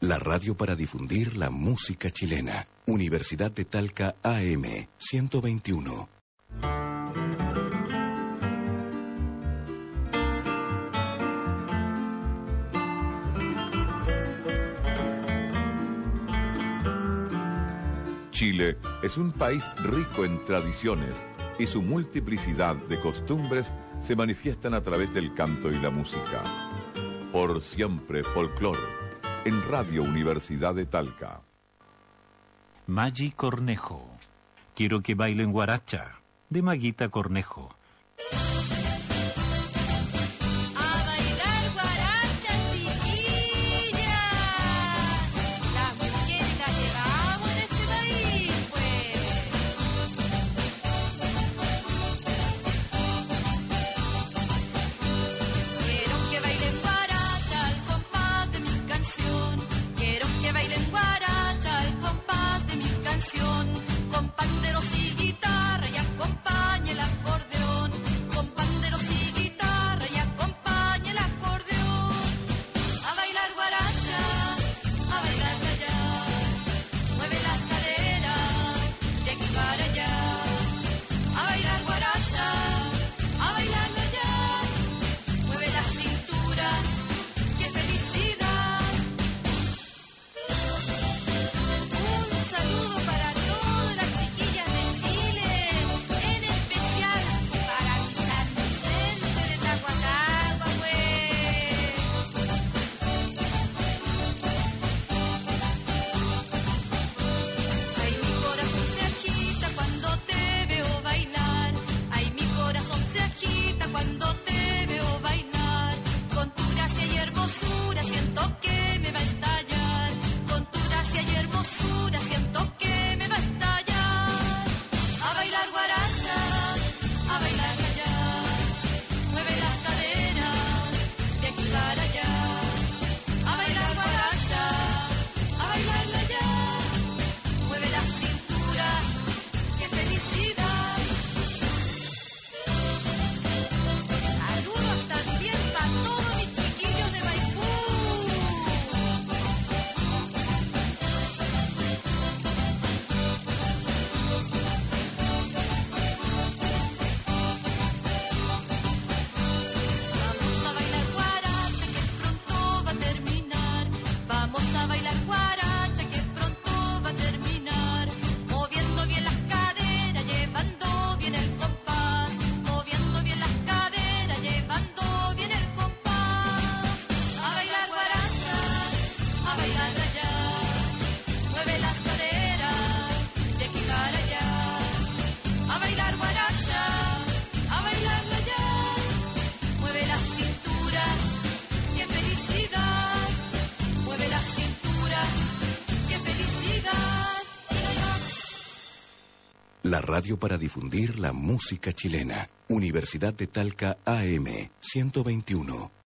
La radio para difundir la música chilena. Universidad de Talca AM 121. Chile es un país rico en tradiciones y su multiplicidad de costumbres se manifiestan a través del canto y la música. Por siempre folclor, en Radio Universidad de Talca. Maggi Cornejo. Quiero que bailen guaracha, de Maguita Cornejo. Con panderos y guitarra y acompañe el acordeón. Con panderos y guitarra y acompañe el acordeón. A bailar guaracha, a bailar allá. Mueve las caderas de aquí para allá. A bailar guaracha, a bailar allá. Mueve la cintura, qué felicidad. Un saludo para todas las chiquillas de Chile, en especial para mi San Vicente de Tahuacagua, Ay, mi corazón se agita cuando te veo bailar. Ay, mi corazón se agita cuando te veo bailar. Con tu gracia y hermosura siento que me va a estallar. Con tu gracia y hermosura siento que me va a estallar. A bailar guaracha, a bailar allá. Mueve las caderas de aquí para allá. A bailar guaracha, a bailar allá. Mueve la cintura, qué felicidad. Saludos también para todos mis chiquillos de Maipú. Vamos a bailar guaracha que pronto va a terminar. Vamos a bailar guaracha que pronto va a terminar. Moviendo bien las caderas, llevando bien el compás. Moviendo bien las caderas, llevando bien el compás. A bailar guaracha, a bailar allá. Mueve las caderas de aquí para allá. A bailar guaracha, a bailar allá. Mueve la cintura, qué felicidad. Mueve la cintura, qué felicidad. La radio para difundir la música chilena. Universidad de Talca AM 121.